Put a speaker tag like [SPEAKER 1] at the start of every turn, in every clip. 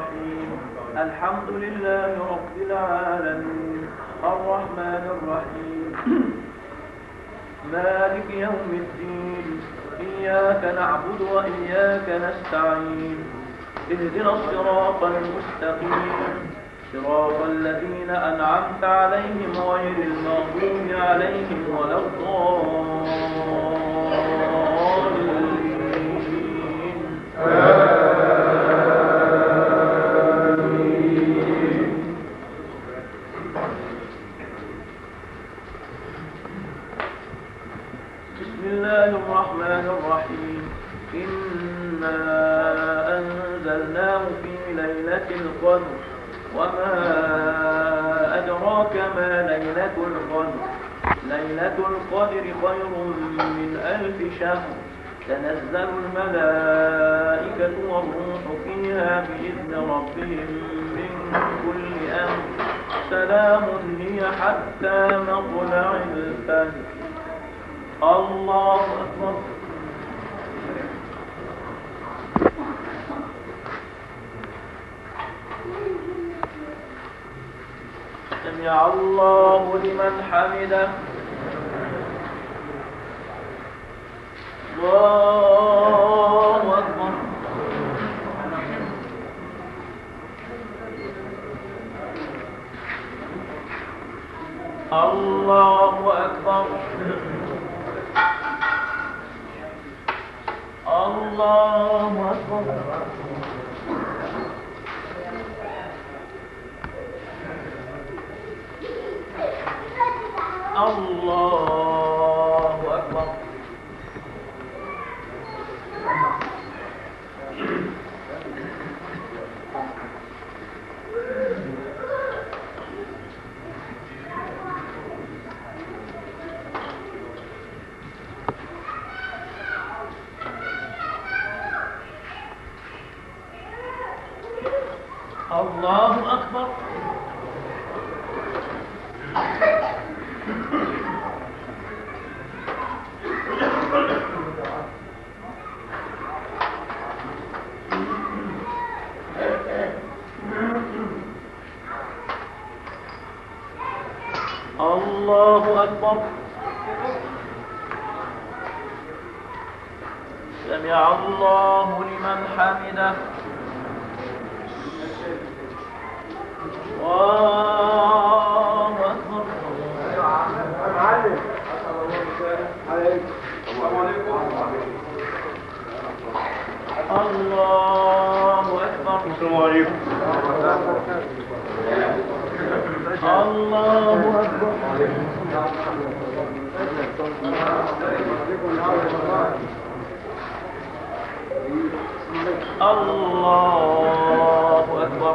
[SPEAKER 1] الرحيم الحمد لله رب العالمين الرحمن الرحيم مالك يوم الدين إياك نعبد وإياك نستعين اهدنا الصراط المستقيم صراط الذين أنعمت عليهم غير المغضوب عليهم ولا الضالين بسم الله الرحمن الرحيم إنا أنزلناه في ليلة القدر وما أدراك ما ليلة القدر ليلة القدر خير من 1000 شهر تنزل الملائكة والروح فيها بإذن ربهم من كل أمر سلام هي حتى مطلع الفجر الله أكبر سمع الله لمن حمده الله أكبر الله أكبر الله أكبر الله أكبر الله أكبر الله أكبر سمع الله لمن حمده الله أكبر الله أكبر السلام عليكم الله أكبر الله أكبر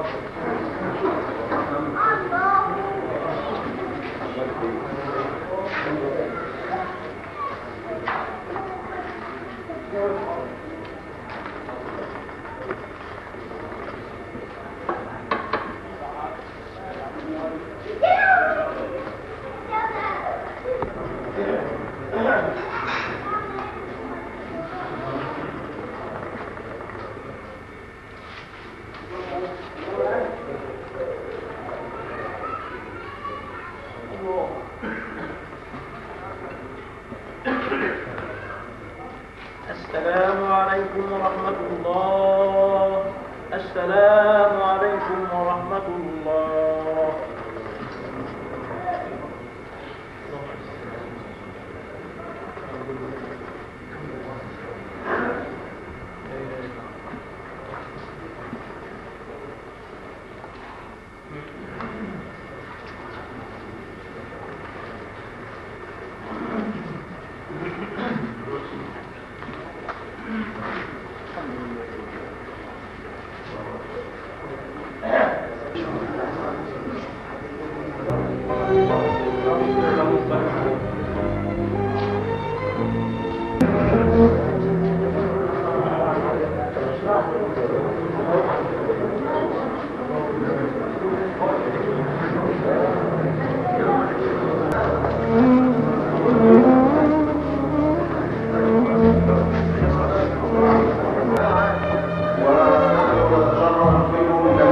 [SPEAKER 1] السلام عليكم ورحمة الله السلام عليكم ورحمة الله
[SPEAKER 2] وتشرف منهم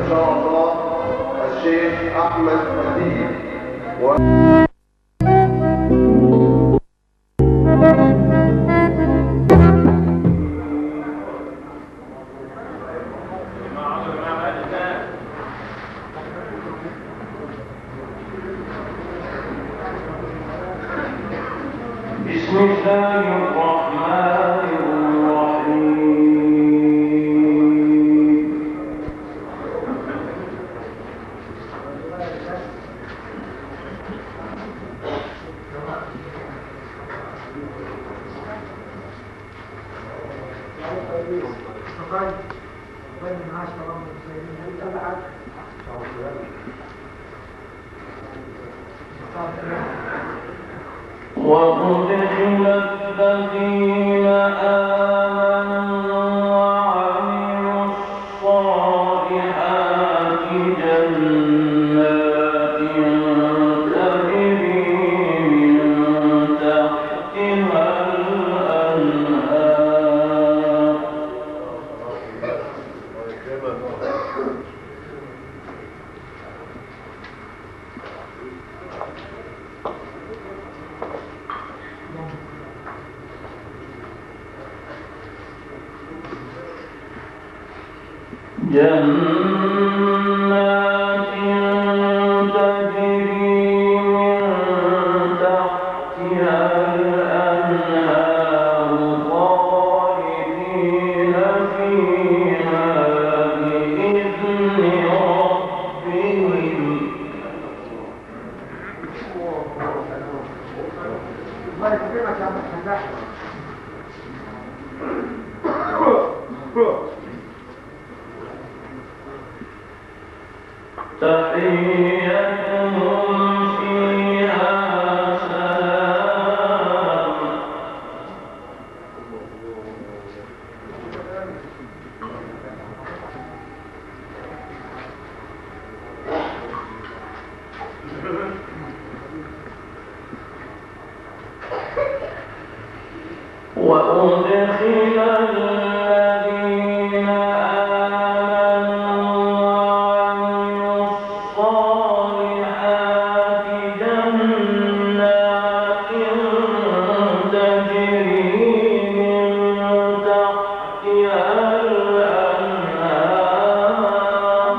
[SPEAKER 2] شاء الله الشيخ أحمد فتيح.
[SPEAKER 1] بسم الله الرحمن الرحيم. وأدخل الذين آمنوا وعملوا الصالحات جنات تجري من تحتها الأنهار جنات تجري من تحتها الأنهار خالدين فيها بإذن ربهم.
[SPEAKER 3] الله يكرمك يا عم الفلاح.
[SPEAKER 1] تحيتهم فيها سلام. وأدخل الذين آمنوا وعملوا الصالحات جنات تجري من تحتها الأنهار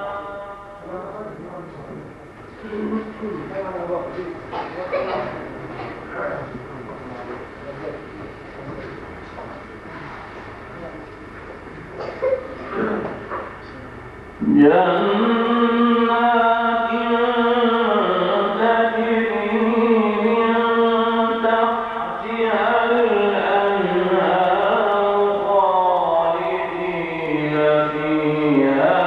[SPEAKER 1] جنات تجري من تحتها الأنهار خالدين فيها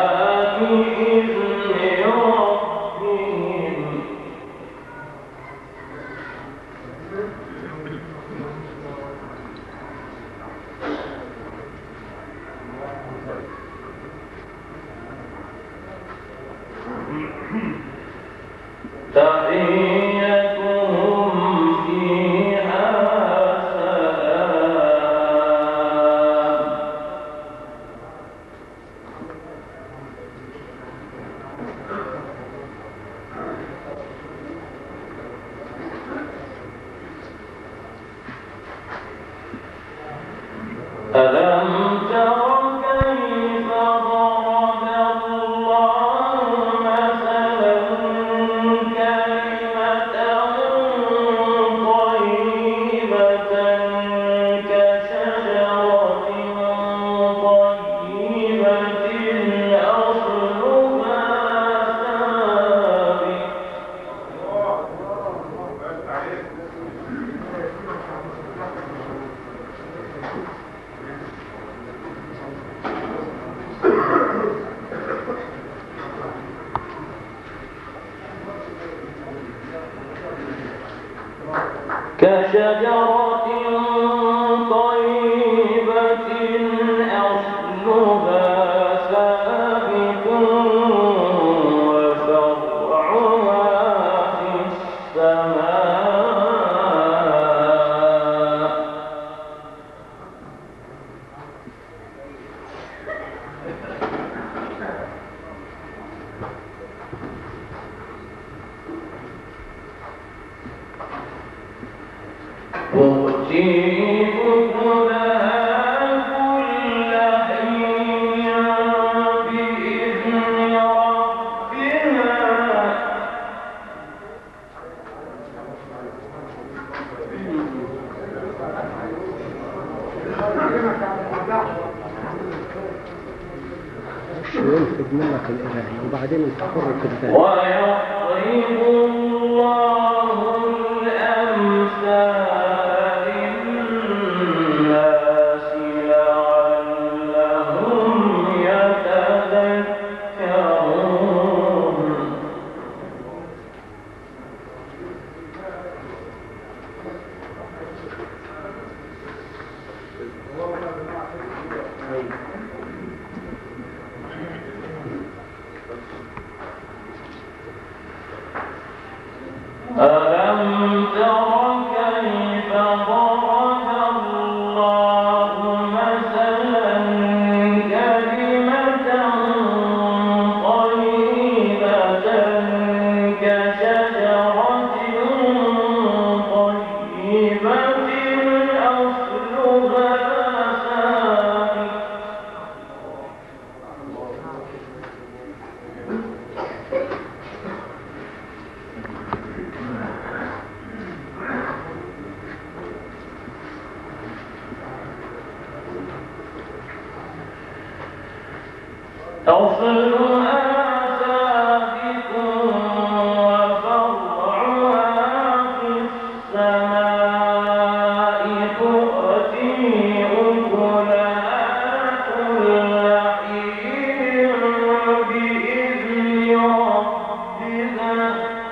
[SPEAKER 1] بإذن ربهم. تحيتهم فيها سلام. ألم تر كيف ضرب الله مثلا كلمة طيبة كشجرة طيبة أصلها ثابت. كشجرة طيبة أصلها ثابت وفرعها في السماء.
[SPEAKER 4] وينفذ منك الإلهي وبعدين انت حر في البال.
[SPEAKER 1] ويضرب الله الأمثال للناس لعلهم يتذكرون. ألم تر كيف ضرب الله مثلا كلمة طيبة كشجرة طيبة أصلها ثابت. أصلها ثابت وفرعها في السماء تؤتي أكلها كل حين بإذن ربها.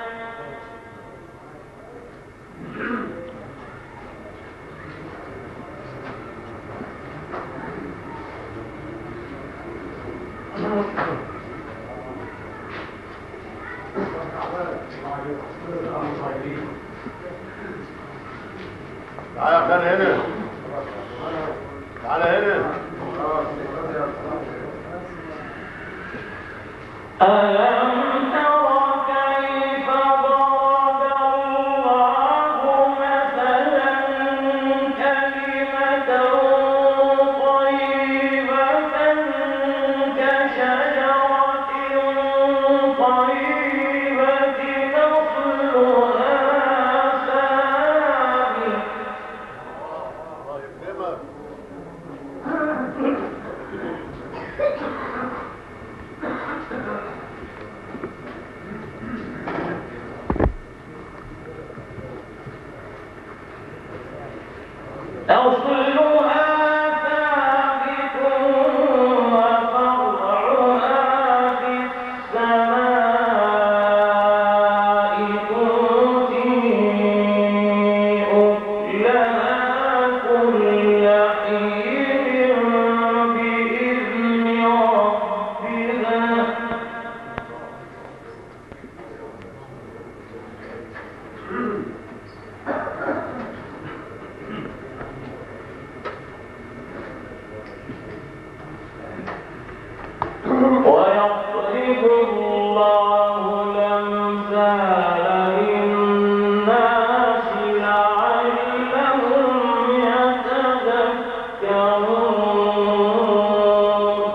[SPEAKER 2] تعالى يا خان هنا، تعالى هنا.
[SPEAKER 1] ألم تر كيف ضرب الله مثلا كلمة طيبة كشجرة طيبة أصلها ثابت. أصلها ثابت وفرعها في السماء تؤتي أكلها كل حين بإذن ربها. ويضرب الله الأمثال للناس لعلهم يتذكرون.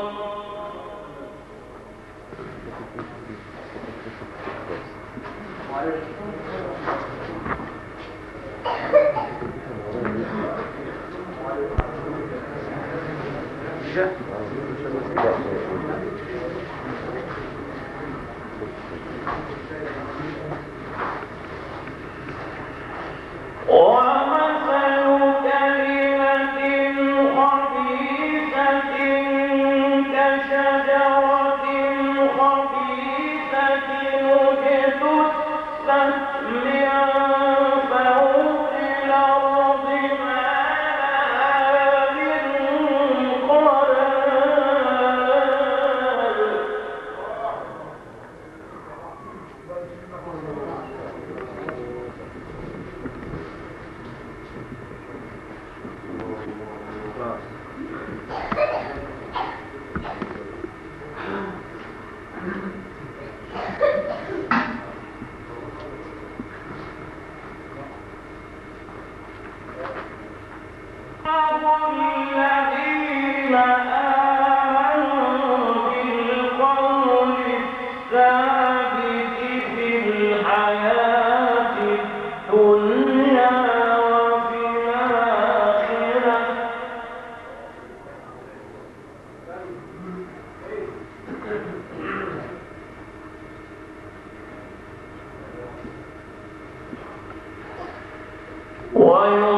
[SPEAKER 1] ومثل كلمة خبيثة كشجرة خبيثة اجتثت من فوق الأرض ما لها من قرار.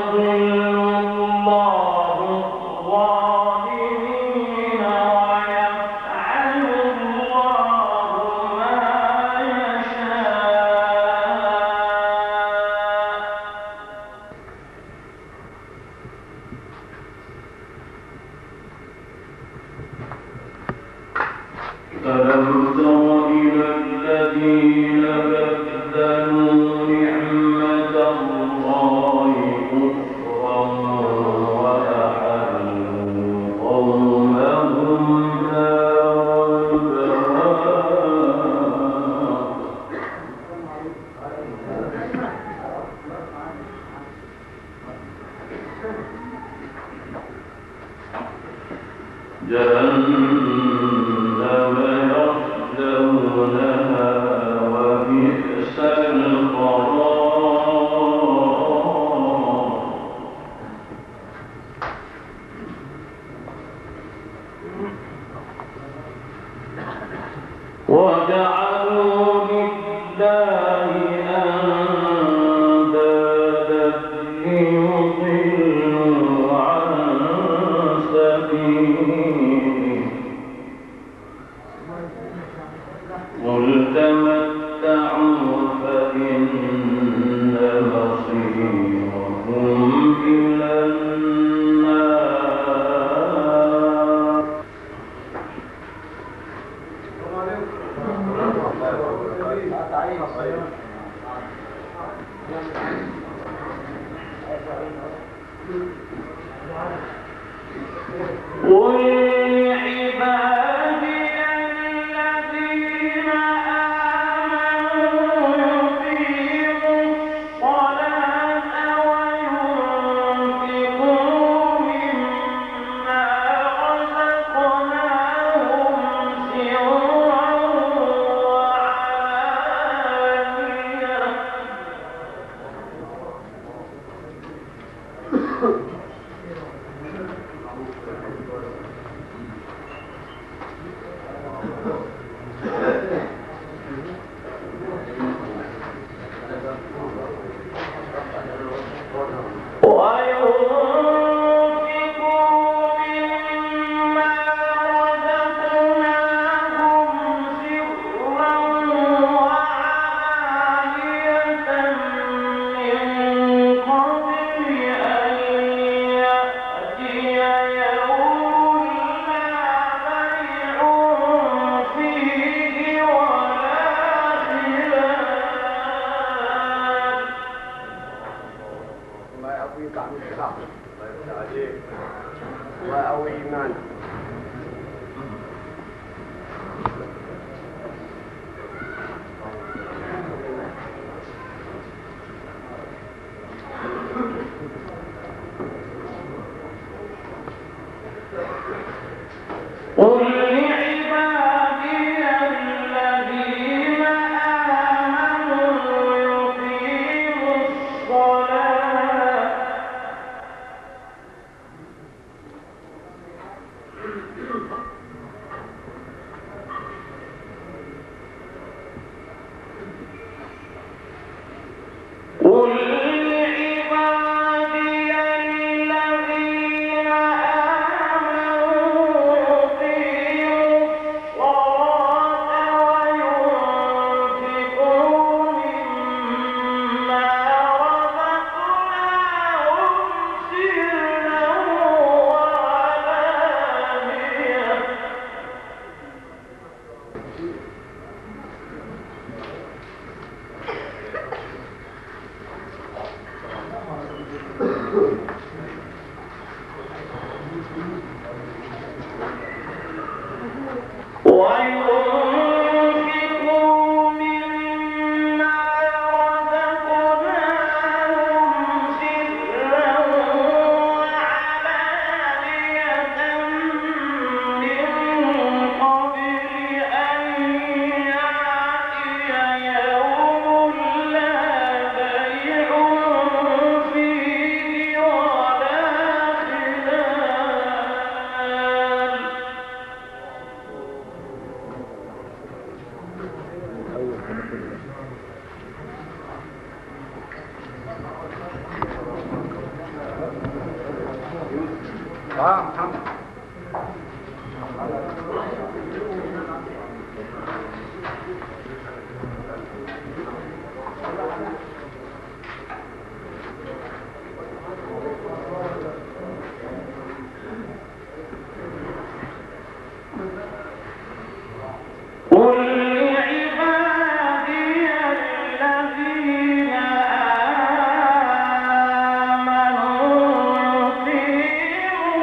[SPEAKER 1] فيه
[SPEAKER 3] محمد.
[SPEAKER 1] قل لعبادي الذين آمنوا يقيموا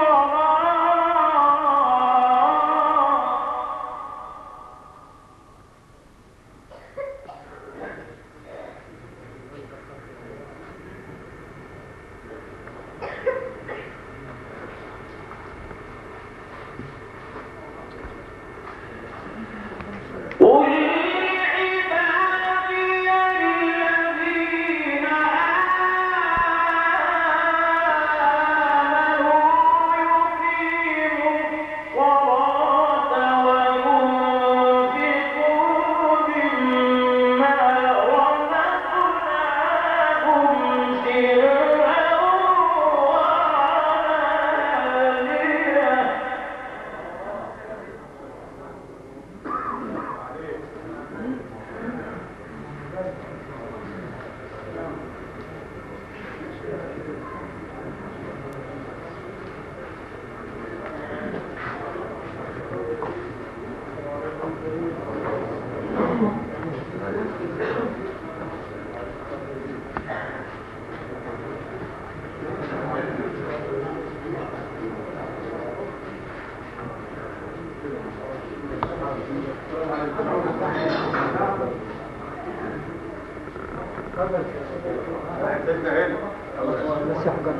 [SPEAKER 4] بس يحقق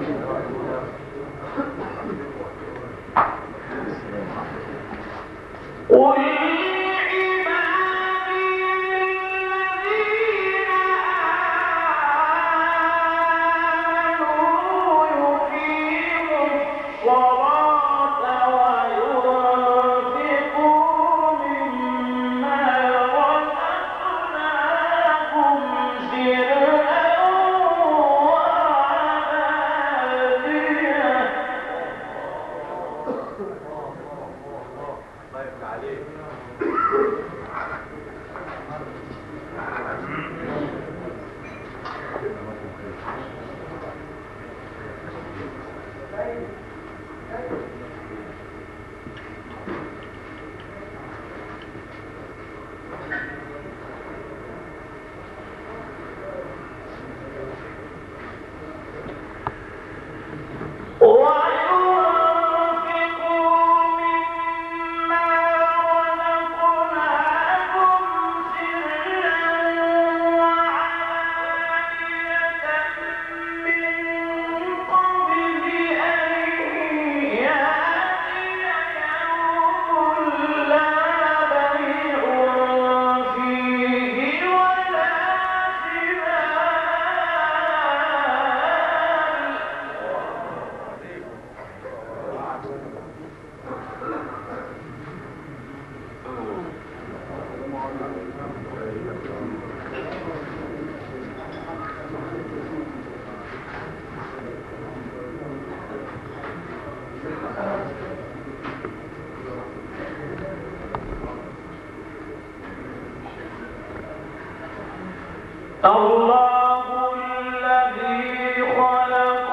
[SPEAKER 4] الله الذي خلق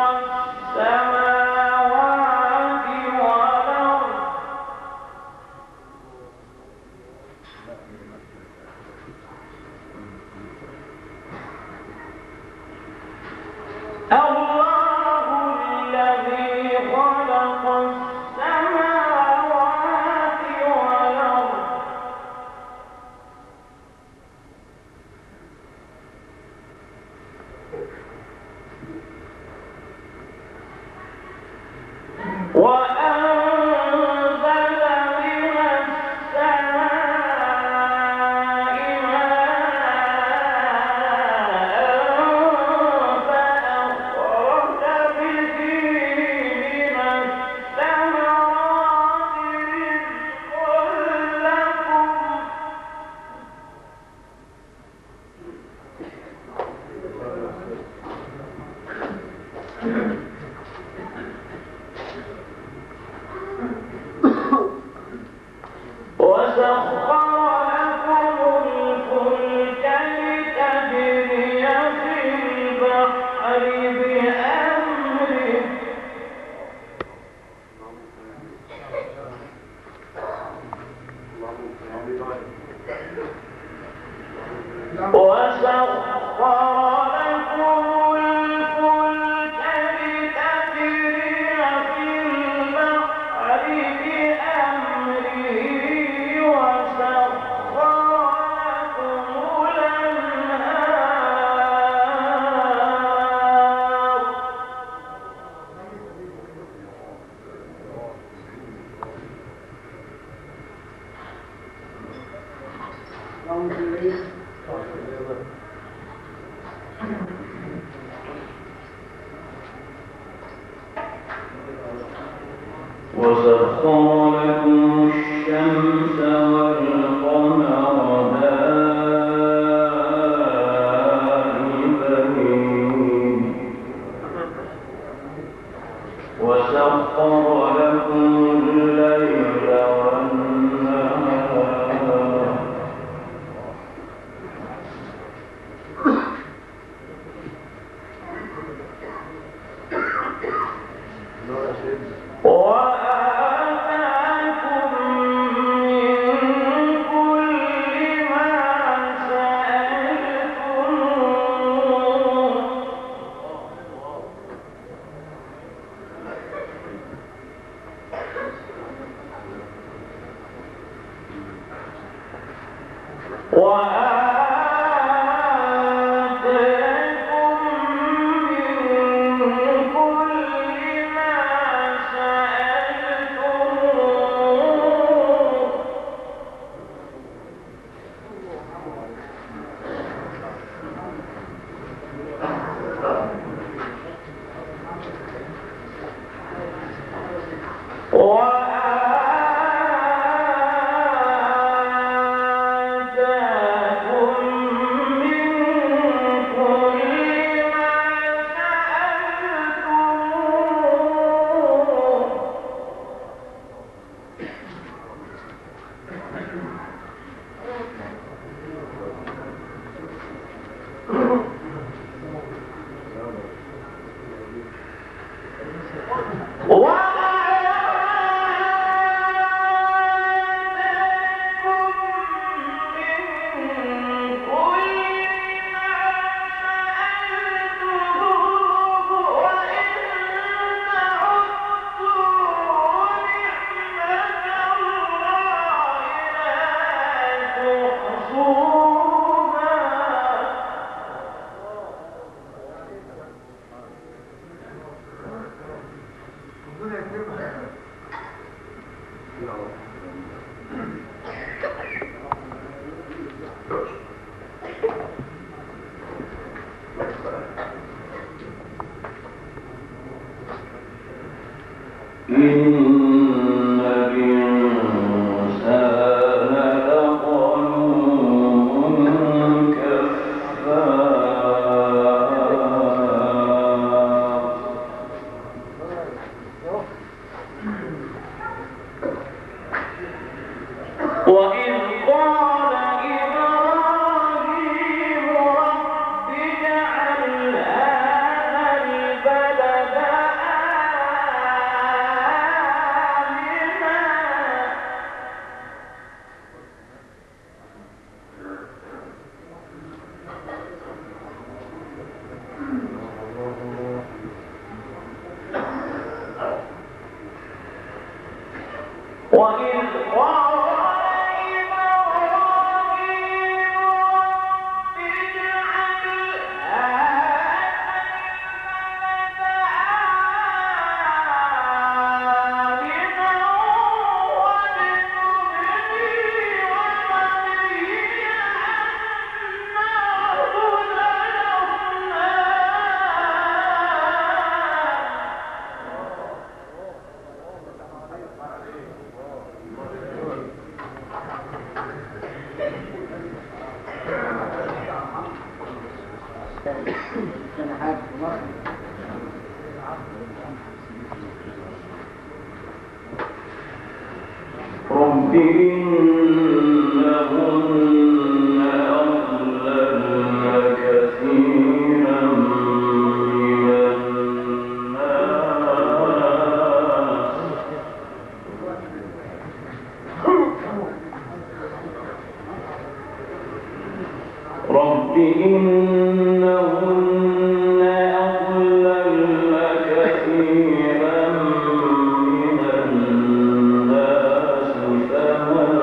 [SPEAKER 4] السماوات والأرض
[SPEAKER 1] وسخر لكم الشمس والقمر دائبين وسخر لكم الليل والنهار وآتاكم من كل ما سألتموه إن الإنسان لظلوم كفار وإذ قال إبراهيم رب اجعل هذا البلد وإذ قال إبراهيم رب اجعل هذا البلد آمنا واجنبني وبني أن نعبد رب إنهن أضللن كثيرا من الناس رب إنهن أضللن كثيرا من الناس فمن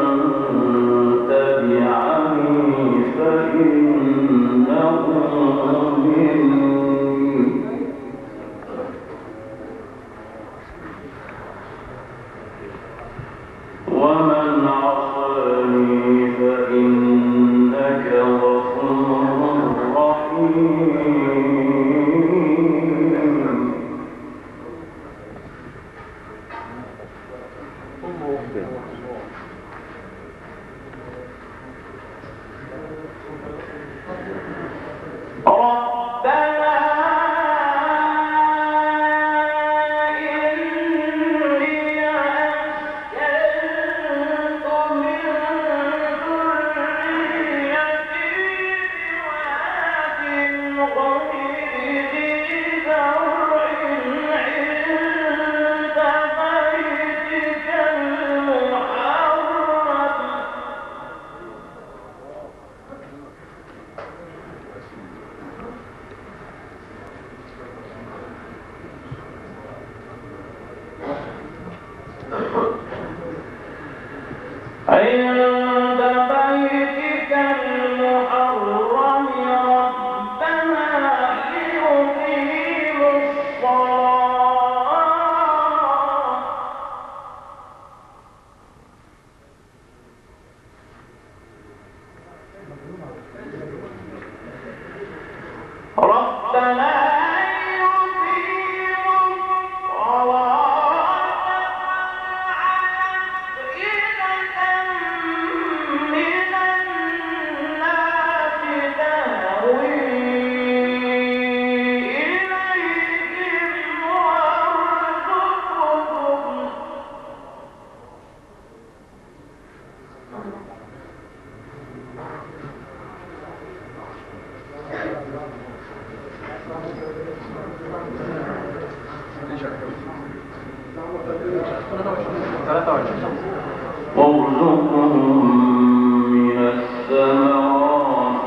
[SPEAKER 1] وارزقهم من الثمرات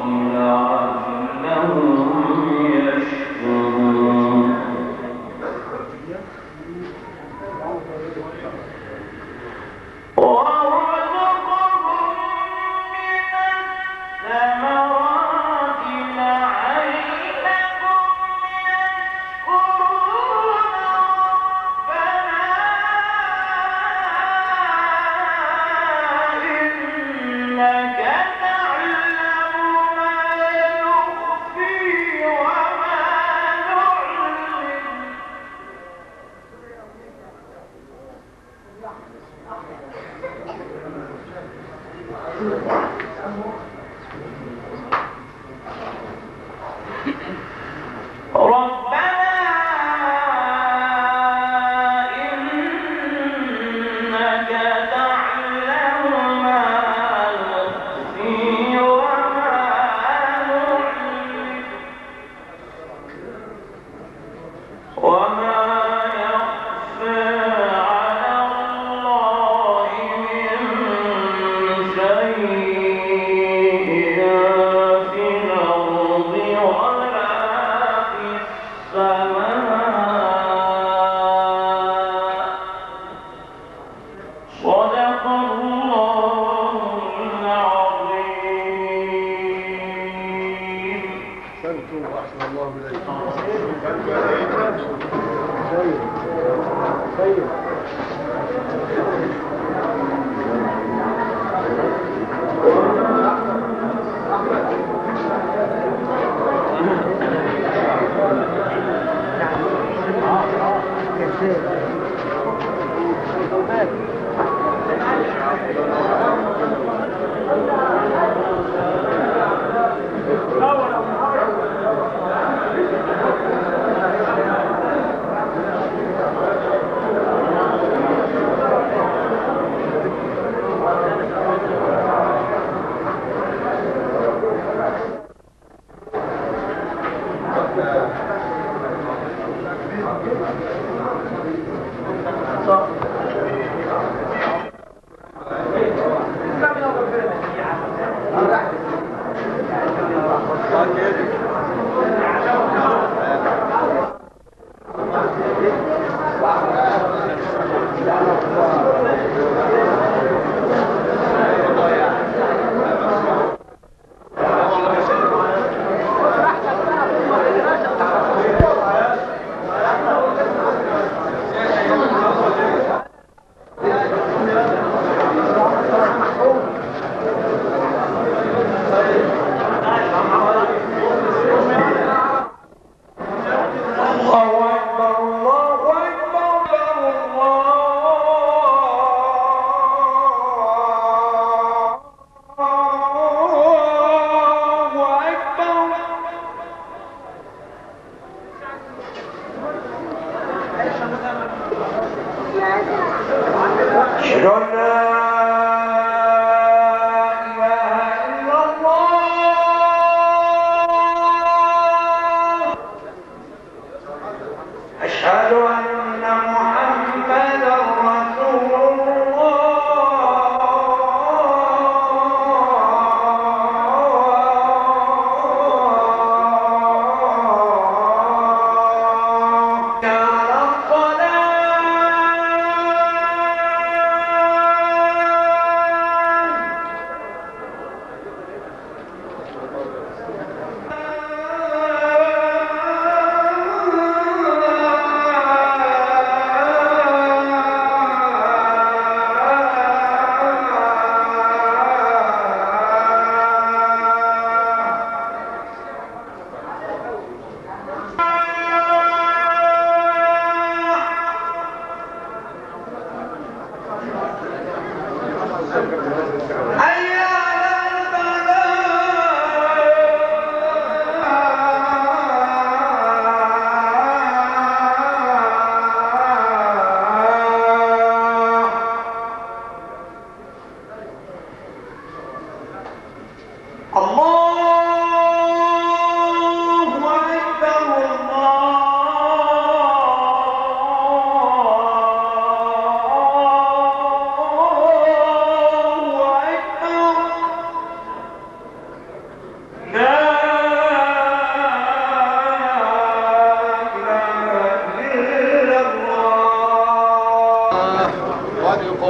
[SPEAKER 1] لعلهم يشكرون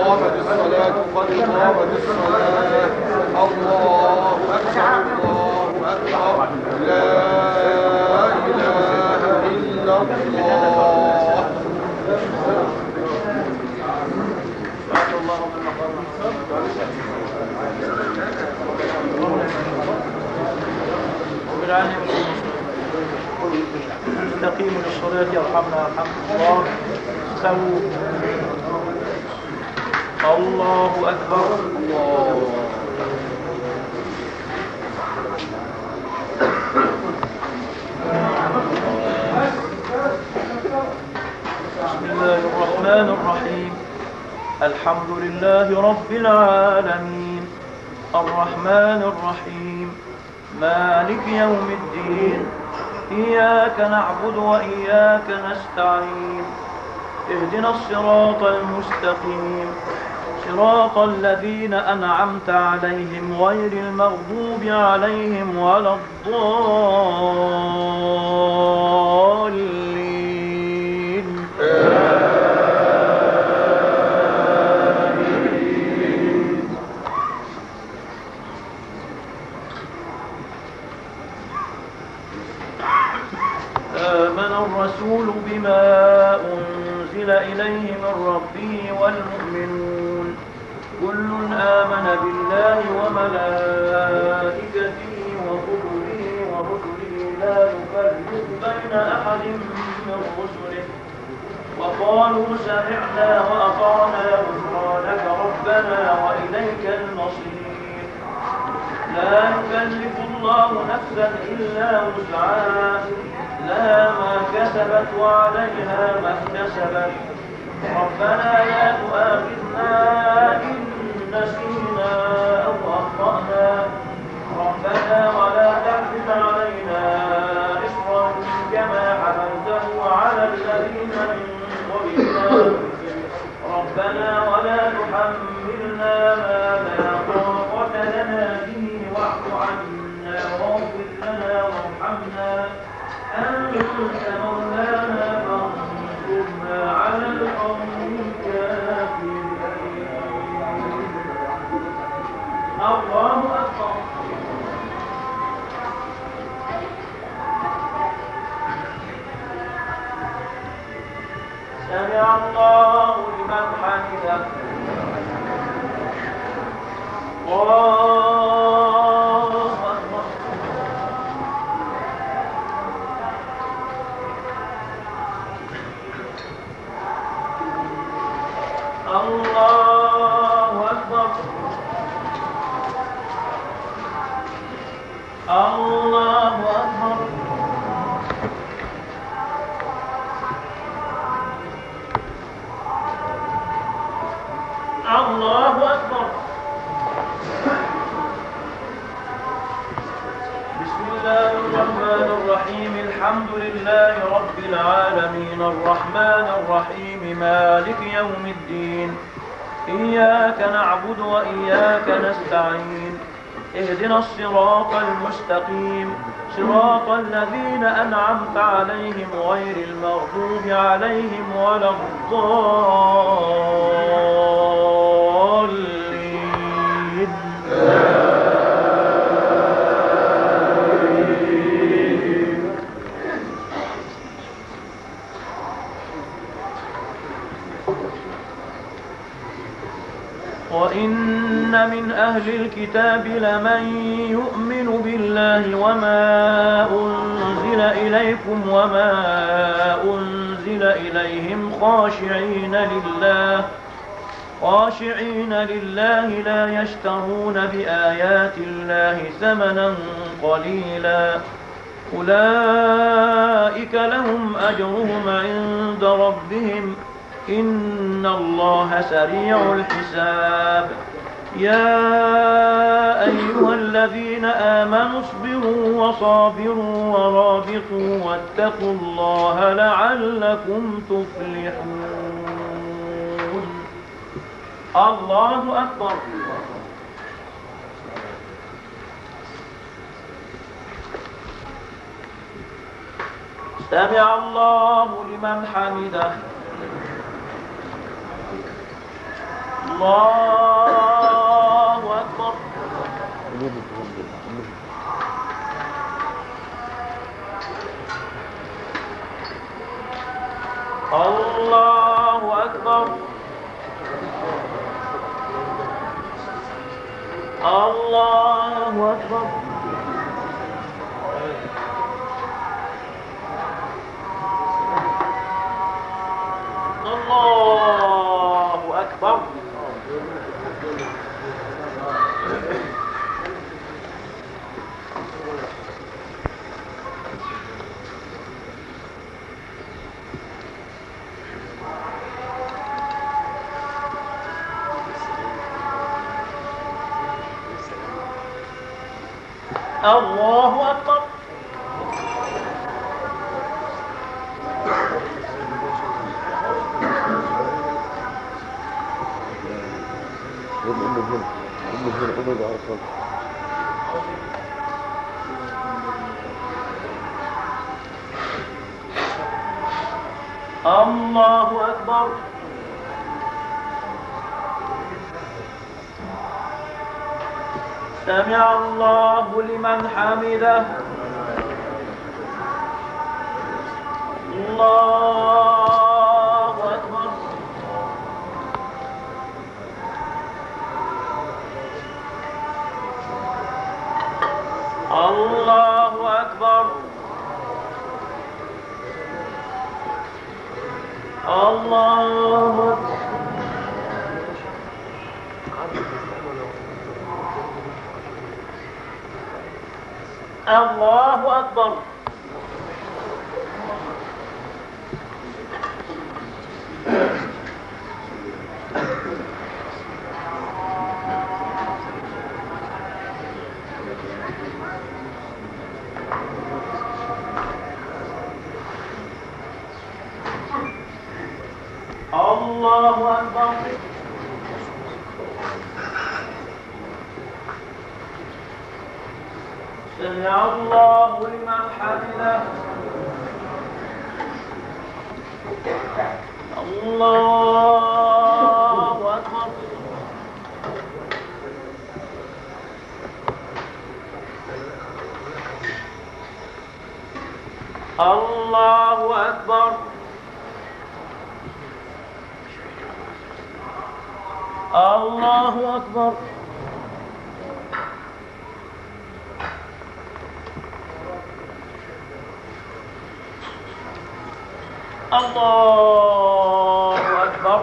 [SPEAKER 2] قامت الصلاة قد قامت الصلاة الله أكبر الله أكبر لا إله إلا الله.
[SPEAKER 5] استقيموا للصلاة يرحمنا يرحمكم الله. استووا. الله أكبر. بسم الله الرحمن الرحيم. الحمد لله رب العالمين الرحمن الرحيم مالك يوم الدين إياك نعبد وإياك نستعين اهدنا الصراط المستقيم صراط الذين أنعمت عليهم غير المغضوب عليهم ولا الضالين. آمن الرسول بما أنزل إليه من ربه والمؤمنون كل آمن بالله وملائكته وكتبه ورسله لا نفرق بين أحد من رسله وقالوا سمعنا وأطعنا غفرانك ربنا وإليك المصير. لا يكلف الله نفسا إلا وسعها لها ما كسبت وعليها ما اكتسبت ربنا لا تؤاخذنا إن نسينا أو أخطأنا ربنا ولا تحمل علينا إصرا كما حملته على الذين من قبلنا ربنا ولا تحملنا ما لا طاقة لنا به واعف عنا واغفر لنا وارحمنا أنت مولانا فانصرنا على القوم الكافرين. الله أكبر. سمع الله لمن حمده. الله أكبر. الله أكبر. الله أكبر. الله أكبر. بسم الله الرحمن الرحيم الحمد لله رب العالمين الرحمن الرحيم مالك يوم الدين إياك نعبد وإياك نستعين اهدنا الصراط المستقيم صراط الذين أنعمت عليهم غير المغضوب عليهم ولا الضالين. وإن من أهل الكتاب لمن يؤمن بالله وما أنزل إليكم وما أنزل إليهم خاشعين لله لا يشترون بآيات الله ثمنا قليلا أولئك لهم أجرهم عند ربهم إن الله سريع الحساب. يا أيها الذين آمنوا اصبروا وصابروا ورابطوا واتقوا الله لعلكم تفلحون. الله أكبر. سمع الله لمن حمده. الله أكبر. الله أكبر. الله أكبر. الله أكبر. الله أكبر. الله أكبر. سمع الله لمن حمده. الله أكبر. الله أكبر. الله أكبر. الله أكبر. الله أكبر. سمع الله لمن حمده. الله أكبر. الله أكبر. الله أكبر. الله أكبر.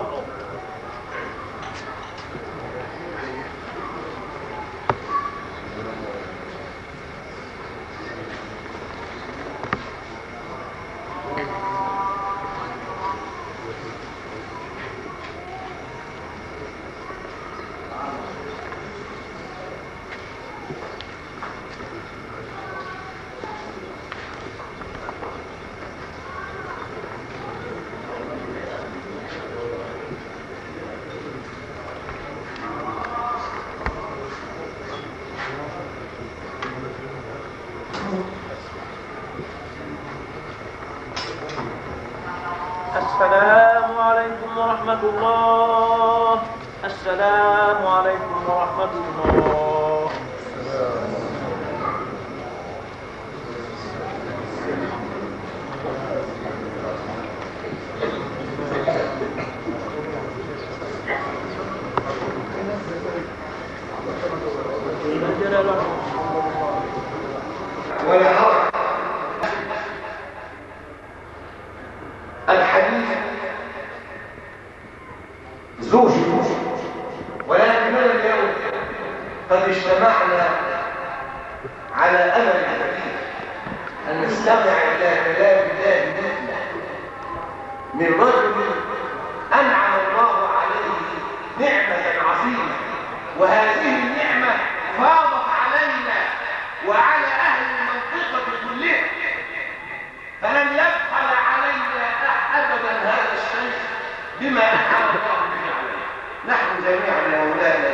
[SPEAKER 5] السلام عليكم ورحمة الله. السلام عليكم ورحمة الله.
[SPEAKER 2] ولا حرج. الحديث زوجي، ولكننا اليوم قد اجتمعنا على أمل الحديث أن نستمع إلى كلام الله من رجل أنعم الله عليه نعمة عظيمة، وهذه النعمة فاضت علينا وعلى أهل المنطقة كلها، فلن يبخل علينا أبدا هذا الشيء بما أنعم الله به علينا. نحن جميعا مولانا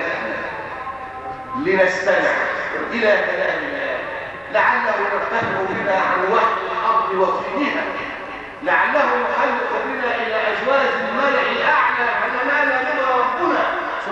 [SPEAKER 2] لنستمع إلى كلام الله، لعله يرتفع بنا عن وحي الأرض وطينها، لعله يحلق بنا إلى أجواز الملأ الأعلى فننال رضا ربنا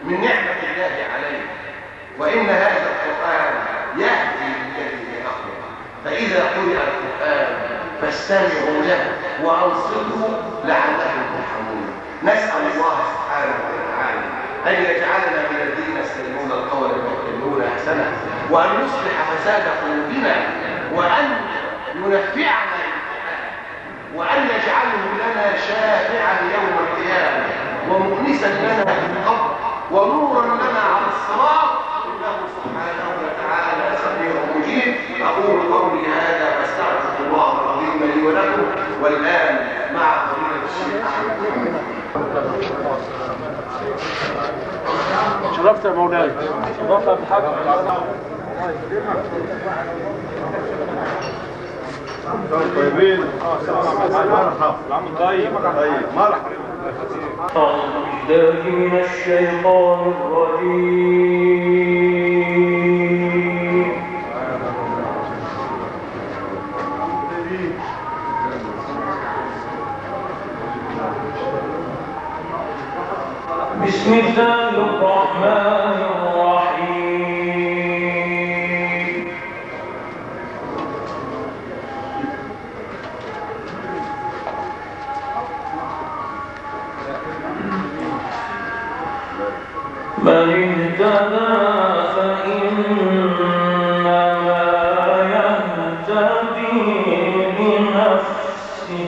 [SPEAKER 2] من نعمة الله عليه. وإن هذا القرآن يهدي للذي هي أقوم. فإذا قرئ القرآن فاستمعوا له وأنصتوا لعلكم ترحمون. نسأل الله سبحانه وتعالى أن يجعلنا من الذين يستمعون القول ويتبعون أحسنه، وأن يصلح فساد قلوبنا، وأن ينفعنا وأن يجعله لنا شافعا يوم القيامة ومؤنسا لنا في القبر ونورا لنا على الصراط، إنه سبحانه وتعالى سميع مجيب. أقول قولي هذا فاستغفر الله العظيم لي ولكم. والآن مع فضيلة الشيخ أحمد.
[SPEAKER 5] شرفت يا مولاي، شرفت بالحق.
[SPEAKER 6] طيبين. مرحبا. طيب مرحبا.
[SPEAKER 1] أعوذ بالله من الشيطان الرجيم. بسم الله الرحمن الرحيم. من اهتدى فإنما يهتدي لنفسه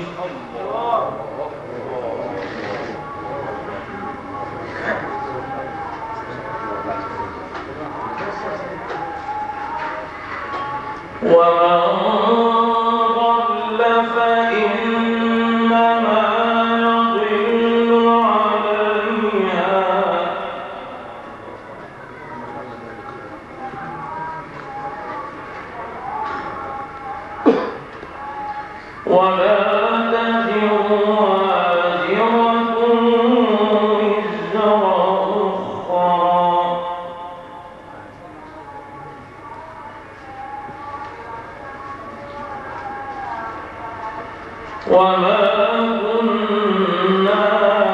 [SPEAKER 1] ومن ضل فإنما يضل عليها ولا تزر وازرة وزر أخرى وما كنا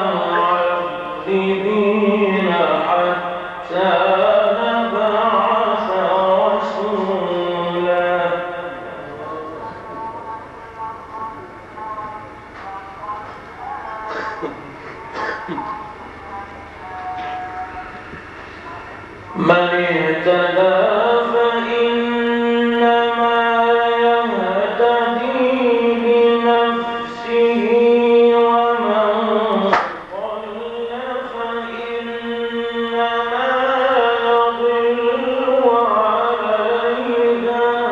[SPEAKER 1] معذبين حتى نبعث رسولا من اهتدى فإنما يهتدي لنفسه ومن ضل فإنما يضل عليها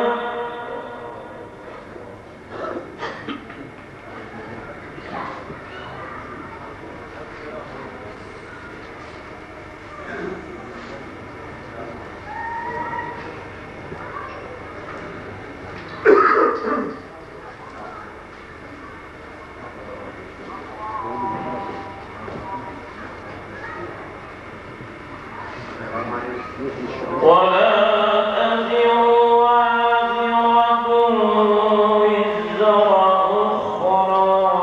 [SPEAKER 1] ولا تزر وازرة وزر أخرى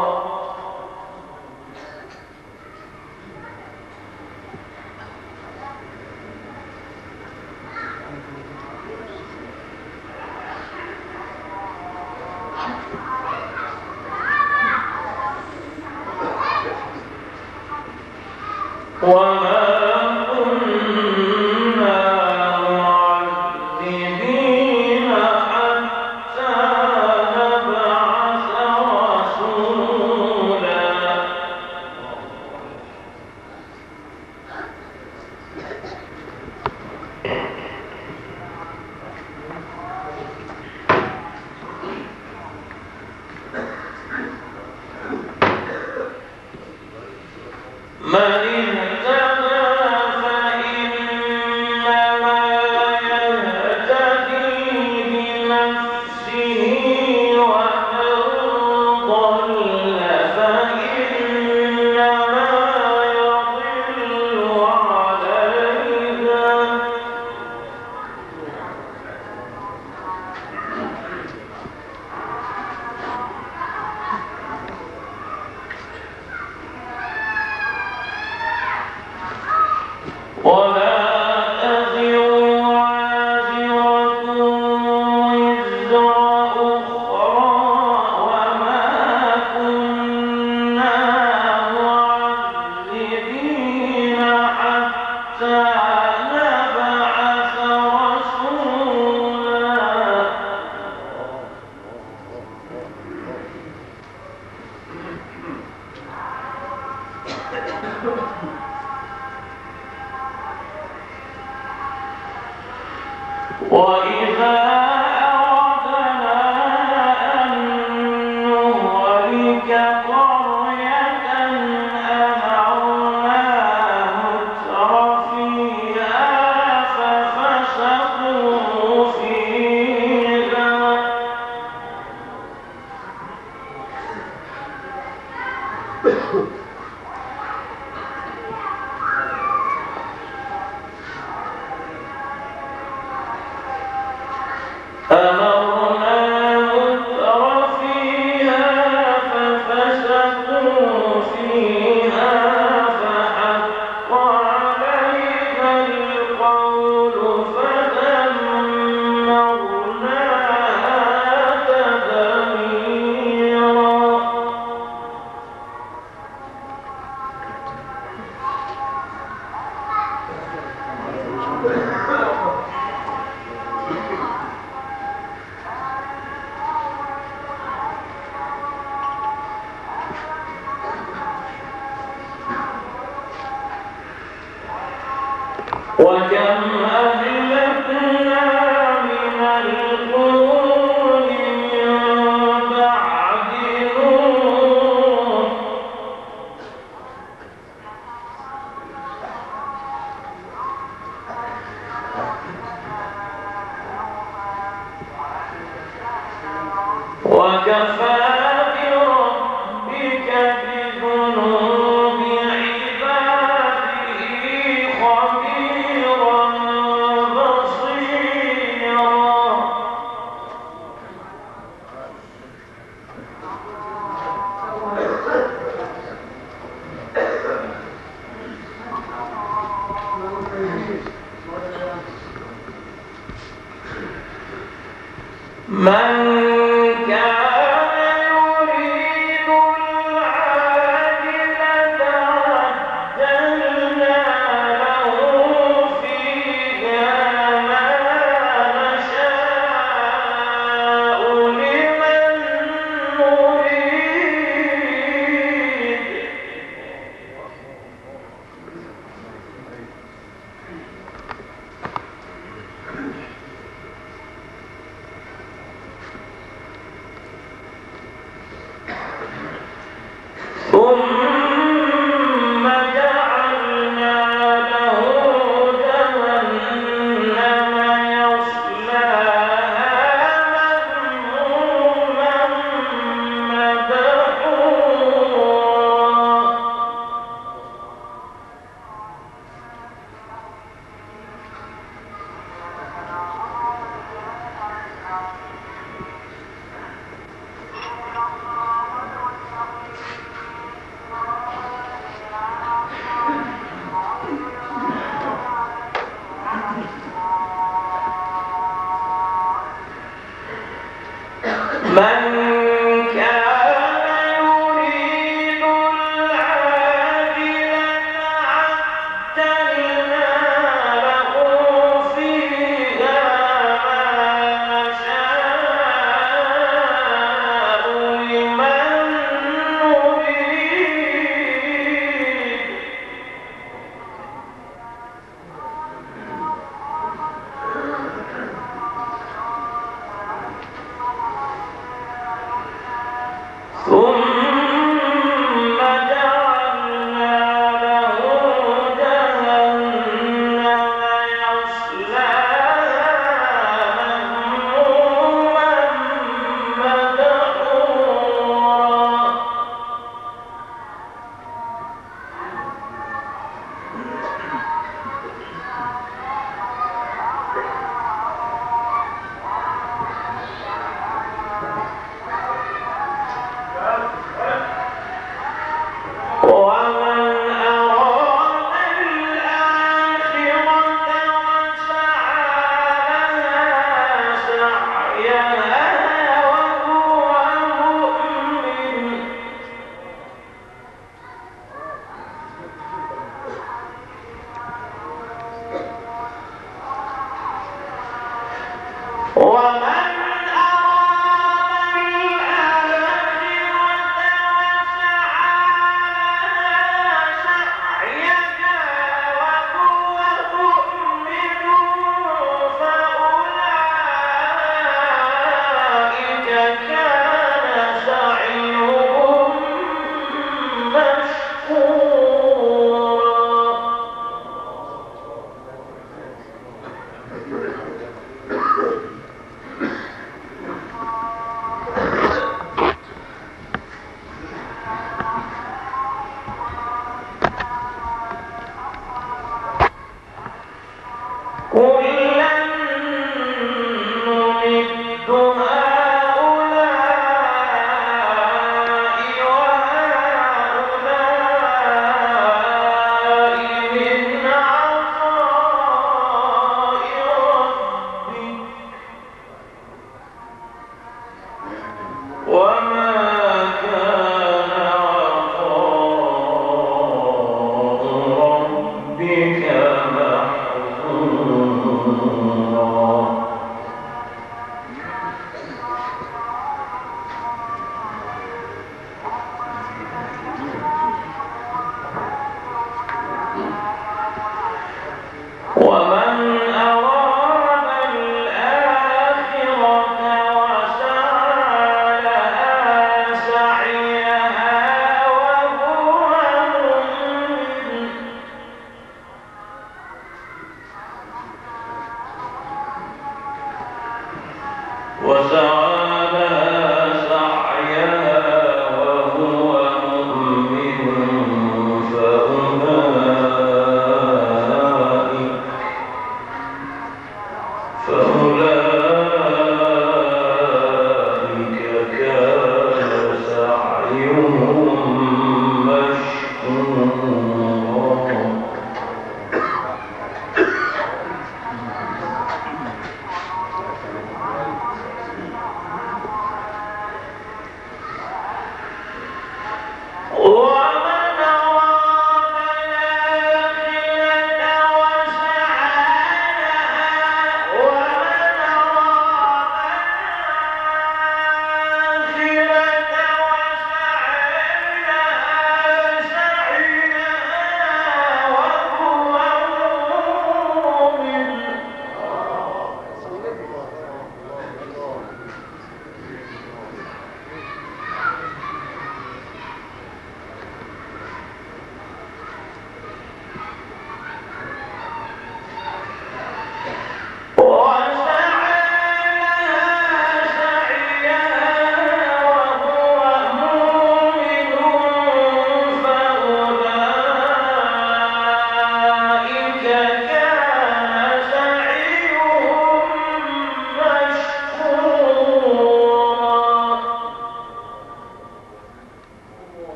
[SPEAKER 1] وما كنا معذبين حتى نبعث رسولا من اهتدى وإذا أردنا أن نهلك قرية أمرنا مترفيها ففسقوا فيها فحق عليها القول فدمرناها تدميرا وكم أهلكنا من القرون من بعد نوح وكفى بربك بذنوب عباده خبيرا بصيرا من كان يريد العاجلة عجلنا له فيها ما نشاء لمن نريد ثم جعلنا له جهنم يصلاها مذموما مدحورا من كان يريد العاجلة عجلنا له فيها ما نشاء لمن نريد ومن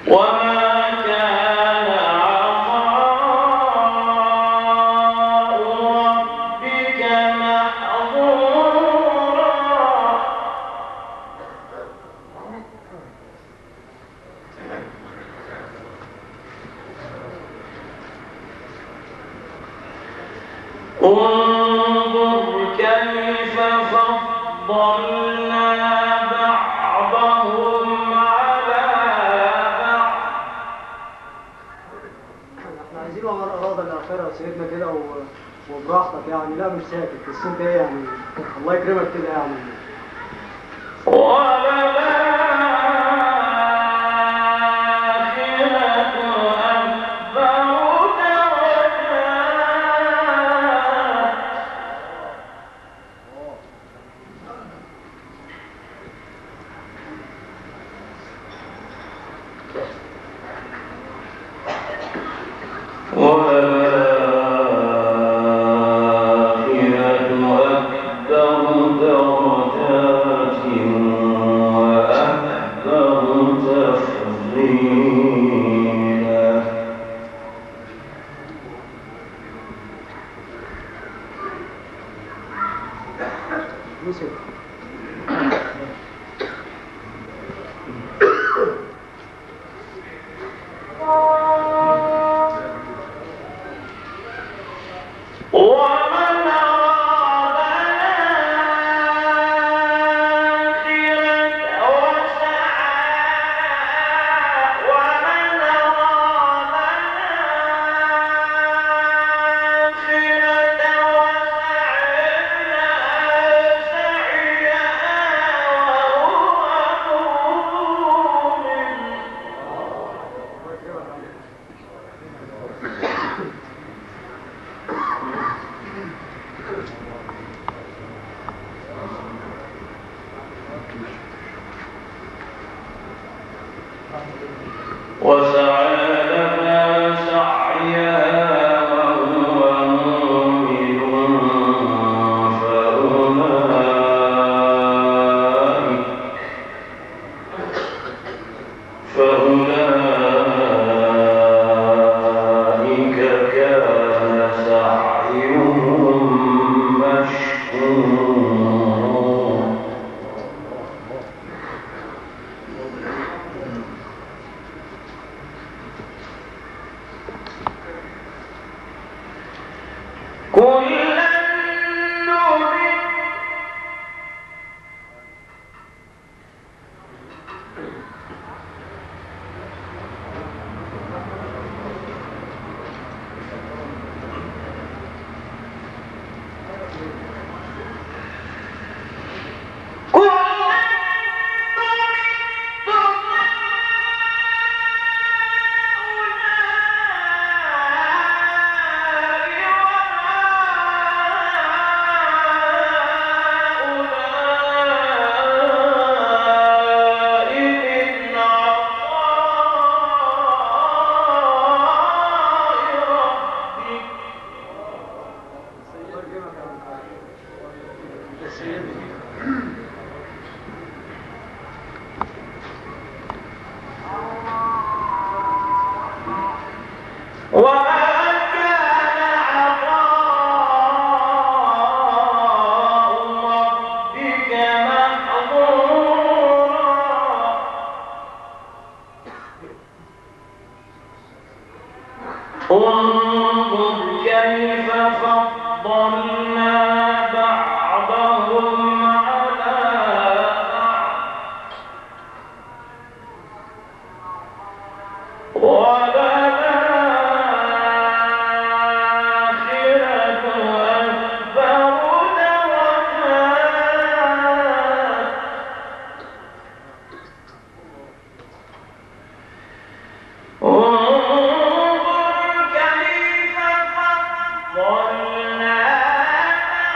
[SPEAKER 1] وما كان عطاء ربك محظورا انظر كيف فضلنا بعضهم على بعض.
[SPEAKER 3] احنا عايزين وما أراد الآخرة سيدنا كده وبراحتك يعني، لا مش ساكت بس انت ايه يعني، الله يكرمك كده يعني. انظر كيف فضلنا بعضهم على بعض وللآخرة أكبر درجات انظر كيف فضلنا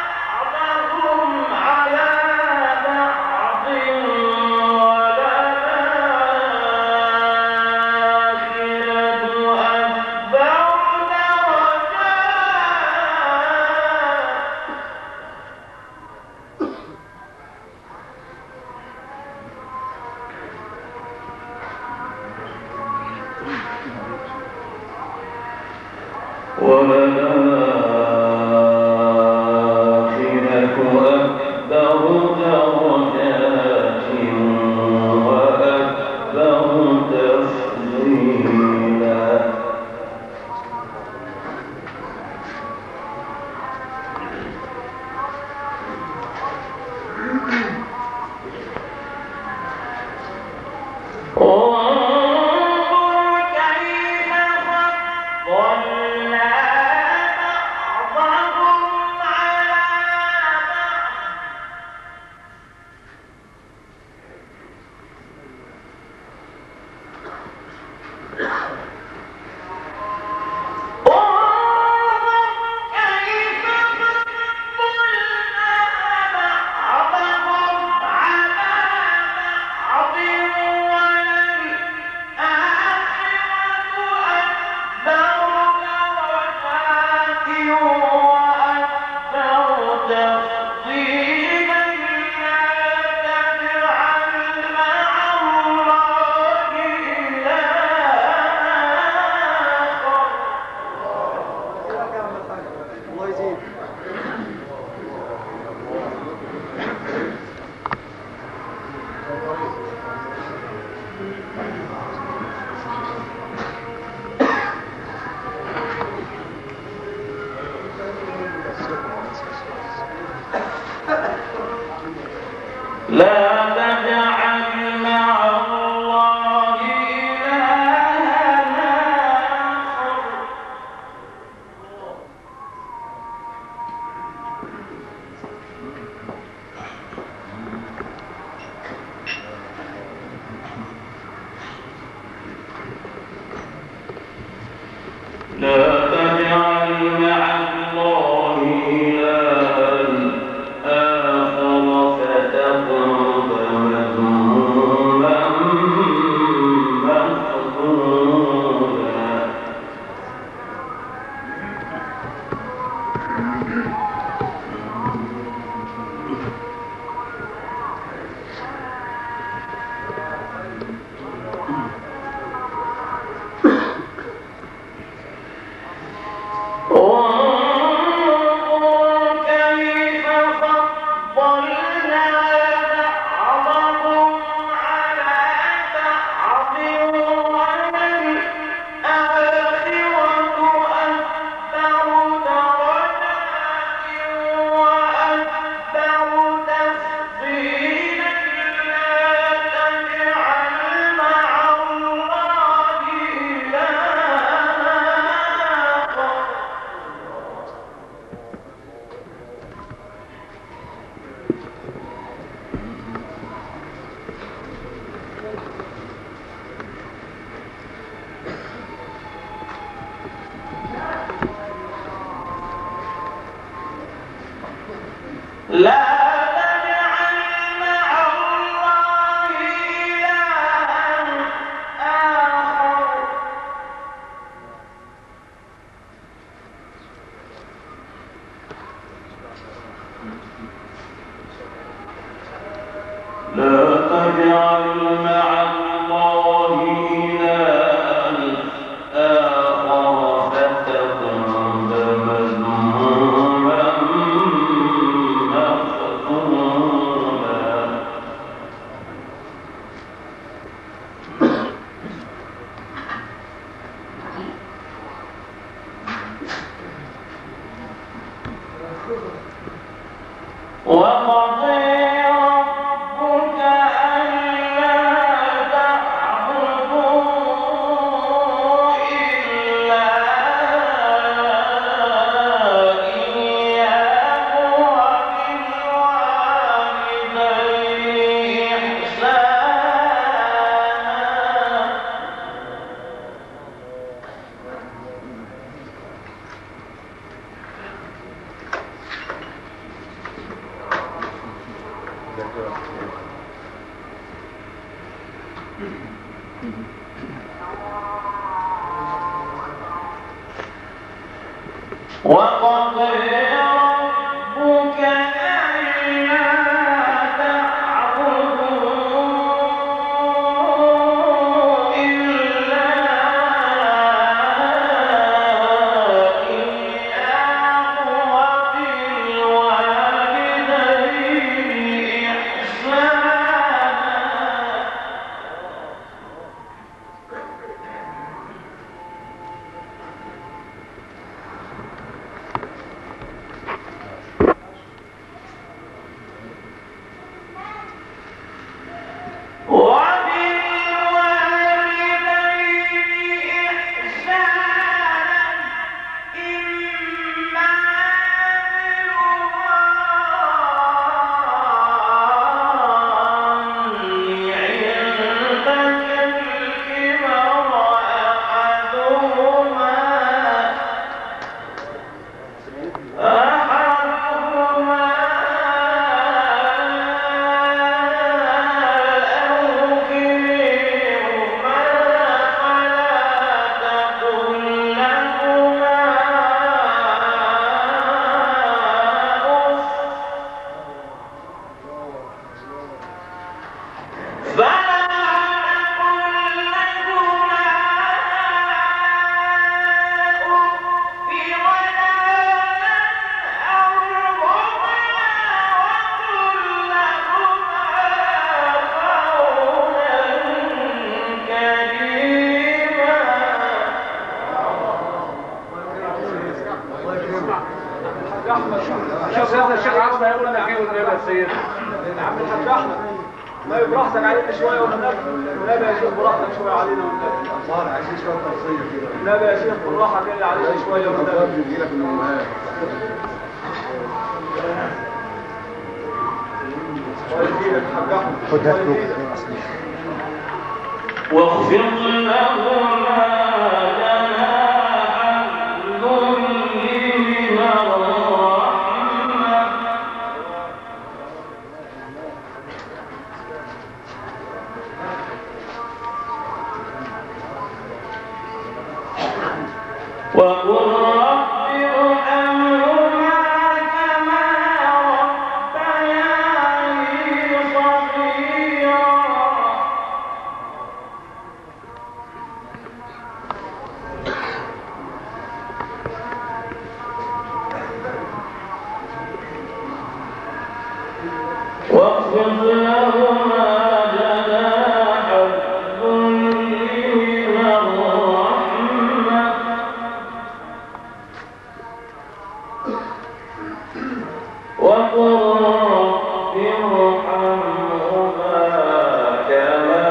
[SPEAKER 5] سيدنا. يا عم الحاج احمد ما براحتك علينا شويه والنبي يا شيخ براحتك شويه علينا والنبي.
[SPEAKER 6] الله عايزين شويه توصيه كده.
[SPEAKER 5] النبي يا شيخ بالراحه كده علينا شويه والنبي.
[SPEAKER 6] يجي لك الامهات.
[SPEAKER 4] خدها فوق.
[SPEAKER 1] واخفض لهما جناح الذل من الرحمة وقل رب ارحمهما كما ربياني صغيرا واخفض لهما جناح الذل من الرحمة وقل رب ارحمهما كما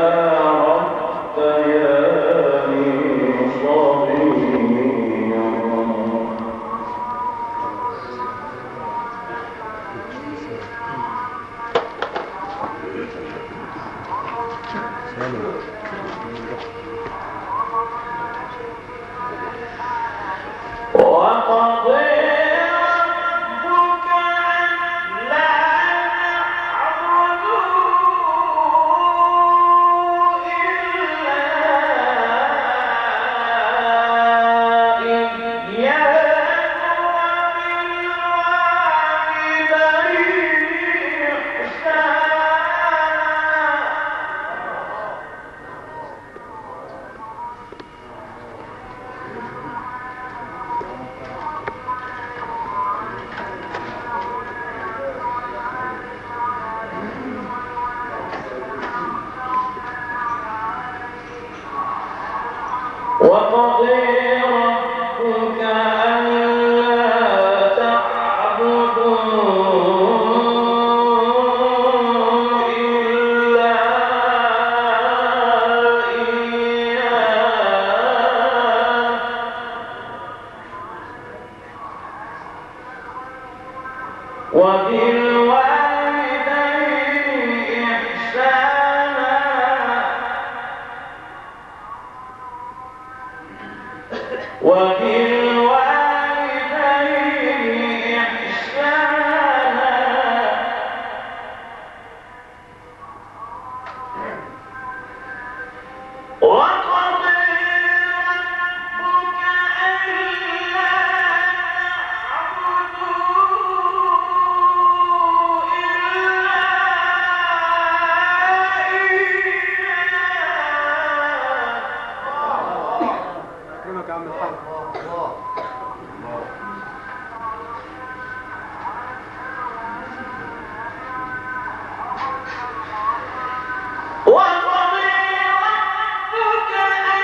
[SPEAKER 1] ربياني صغيرا وقضي ربك ألا تعبدوا إلا إياه وبالوالدين وقضي ربك ألا تعبدوا إلا إياه وبالوالدين إحسانا وبالوالدين إحسانا وقضي ربك ألا تعبدوا
[SPEAKER 3] اكرمك يا عم الحاج.
[SPEAKER 1] وقضي ربك ألا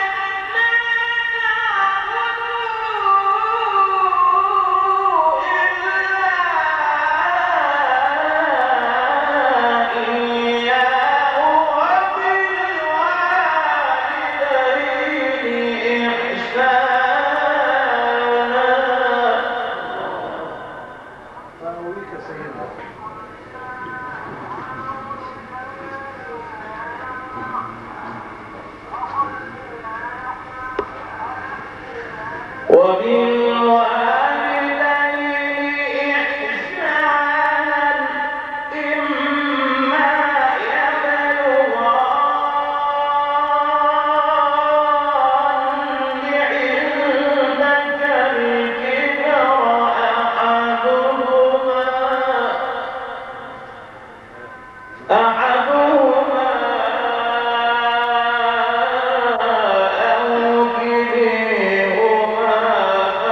[SPEAKER 1] تعبدوا إلا إياه وبالوالدين إحسانا
[SPEAKER 5] فأويك يا سيدنا.
[SPEAKER 1] وبالوالدين إحسانا إما يبلغن عندك الكبر أحدهما أو كليهما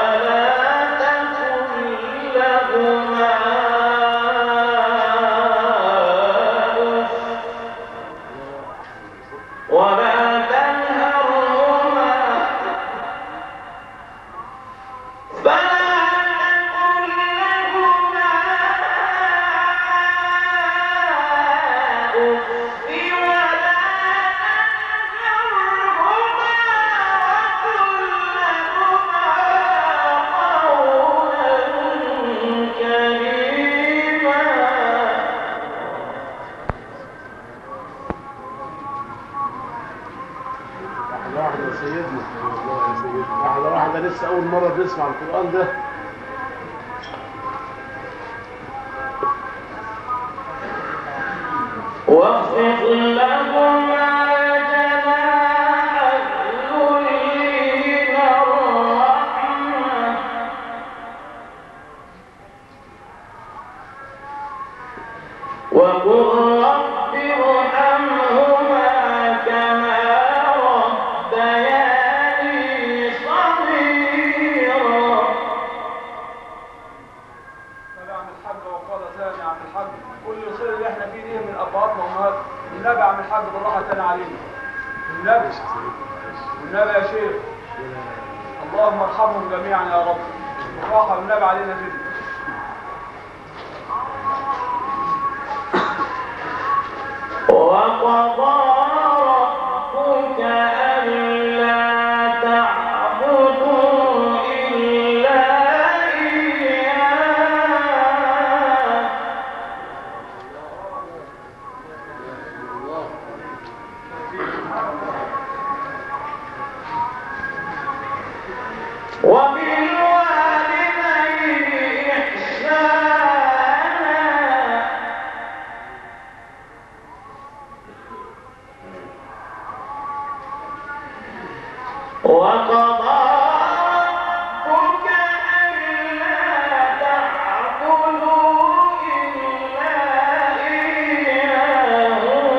[SPEAKER 6] ده لسه اول مره بنسمع القران ده.
[SPEAKER 1] واخفض لهما جناح الذل من الرحمة وقل رب ارحمهما كما ربياني صغيرا.
[SPEAKER 5] عم الحاج وقال ثاني عم الحاج كل الخير اللي احنا فيه دي من ابهاتنا وامهاتنا. النبي عم الحاج بالراحه تاني علينا. النبي يا شيخ اللهم ارحمهم جميعا يا رب. بالراحه والنبي علينا كده.
[SPEAKER 1] وقضى ربك ألا تعبدوا إلا إياه وبالوالدين إحسانا وقضى ربك ألا تعبدوا إلا إياه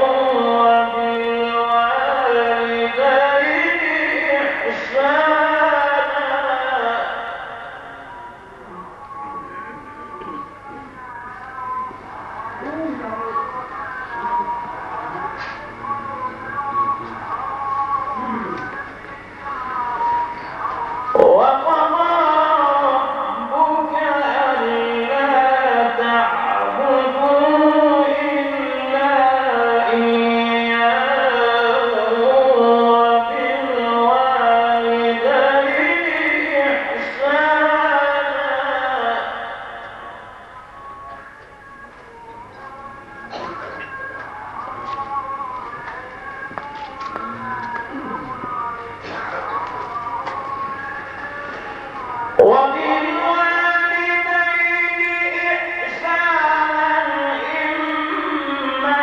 [SPEAKER 1] وبالوالدين إحسانا وقضى ربك ألا تعبدوا إلا إياه وبالوالدين إحسانا وبالوالدين إحسانا إما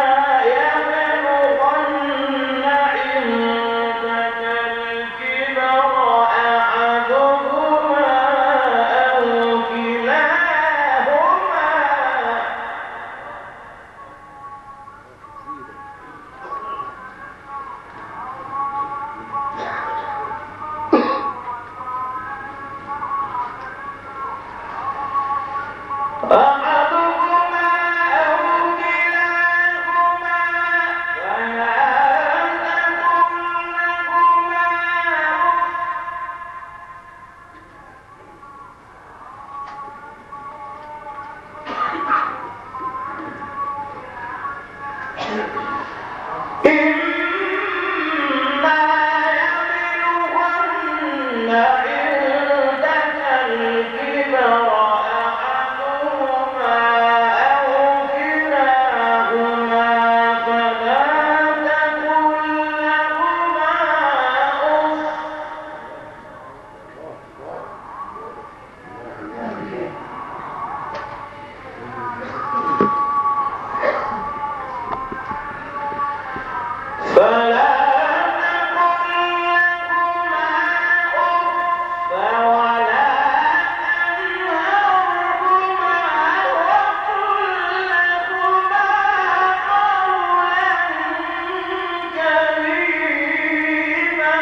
[SPEAKER 1] يبلغن عندك الكبر أحدهما أو كلاهما أحدهما أو كلاهما فلا تقل لهما إما يبلغن عندك الكبر أحدهما أو كلاهما فلا تقل لهما أف فلا تقل لهما أف ولا تنهرهما وقل لهما قولا كريما.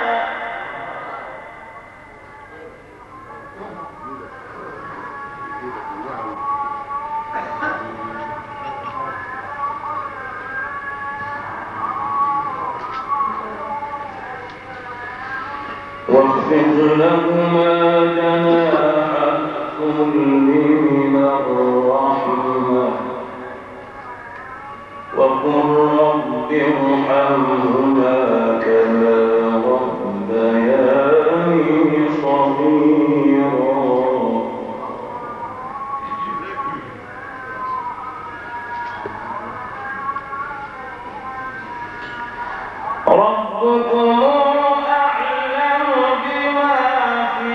[SPEAKER 1] واخفض لهما جناح الذل من الرحمة وقل رب ارحمهما كما ربياني صغيرا. ربكم أعلم بما في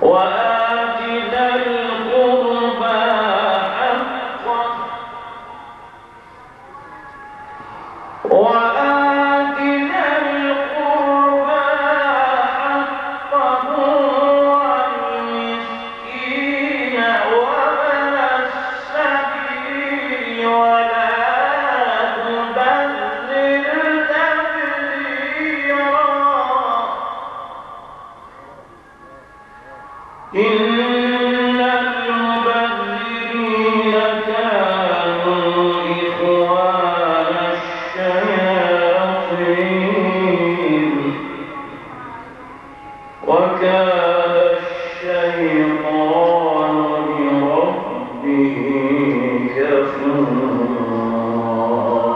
[SPEAKER 1] وآت ذا القربى حقه وآت ذا القربى حقه والمسكين وابن السبيل ولا تبذر تبذيرا إن المبذرين كانوا إخوان الشياطين وكان الشيطان لربه كفورا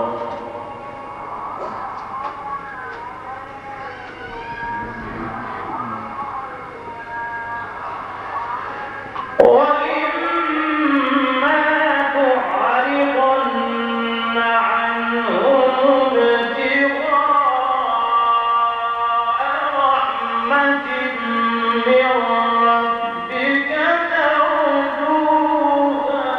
[SPEAKER 1] وإما تعرضن عنهم ابتغاء رحمة من ربك ترجوها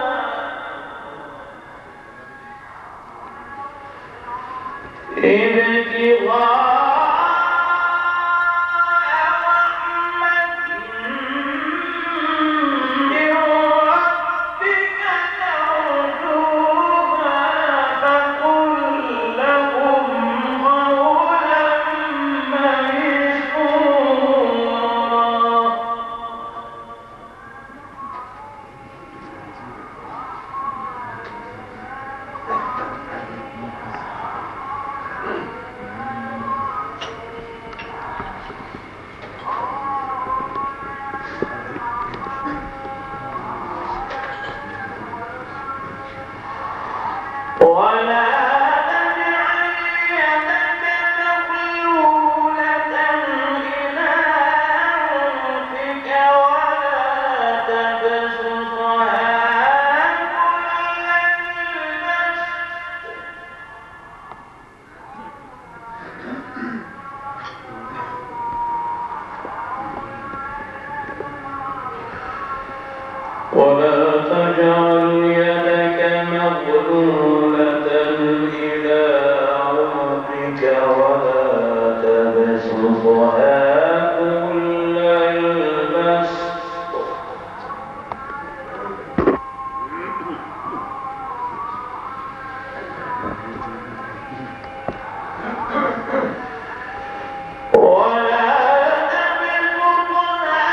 [SPEAKER 1] ولا تجعل يدك مغلولة إلى عنقك ولا تبسطها كل البسط ولا تجعل يدك مغلولة إلى عنقك ولا تبسطها كل البسط ولا تبسطها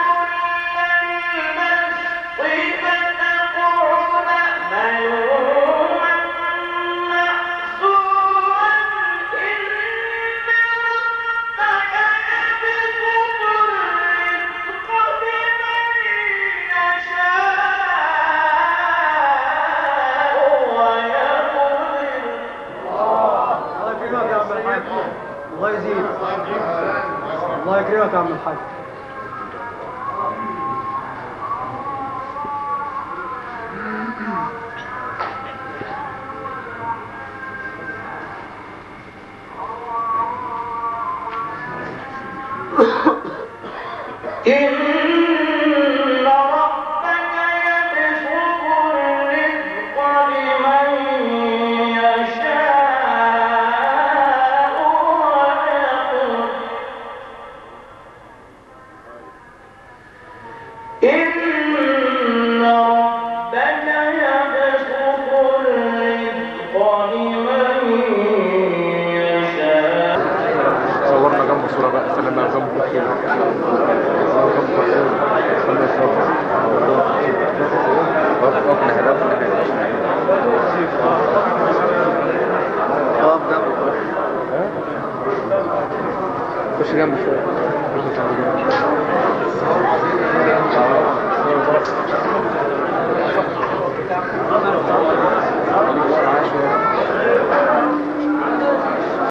[SPEAKER 1] كل البسط فتقعد ملوما محسورا إن ربك يبسط الرزق لمن يشاء ويقدر
[SPEAKER 3] الله يكرمك يا عم الحاج. الله يزيد. الله يكرمك يا عم الحاج.
[SPEAKER 1] إن ربك يبسط الرزق لمن يشاء ويقدر إن ربك يبسط الرزق لمن يشاء
[SPEAKER 6] صورنا جنب صورة بقى سلمنا جنب كده خش جنب شوية خش جنب